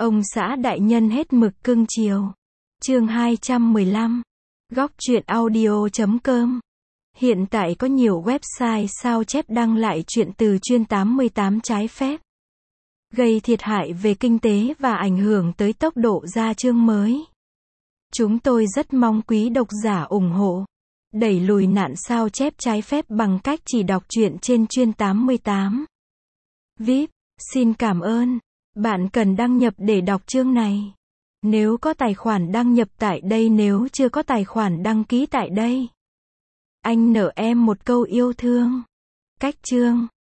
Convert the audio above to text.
Ông xã đại nhân hết mực cưng chiều. Chương 215. Góc truyện audio.com. Hiện tại có nhiều website sao chép đăng lại truyện từ chuyên 88 trái phép, gây thiệt hại về kinh tế và ảnh hưởng tới tốc độ ra chương mới. Chúng tôi rất mong quý độc giả ủng hộ, đẩy lùi nạn sao chép trái phép bằng cách chỉ đọc truyện trên chuyên 88. VIP, xin cảm ơn. Bạn cần đăng nhập để đọc chương này. Nếu có tài khoản đăng nhập tại đây, nếu chưa có tài khoản đăng ký tại đây. Anh nợ em một câu yêu thương. Cách chương.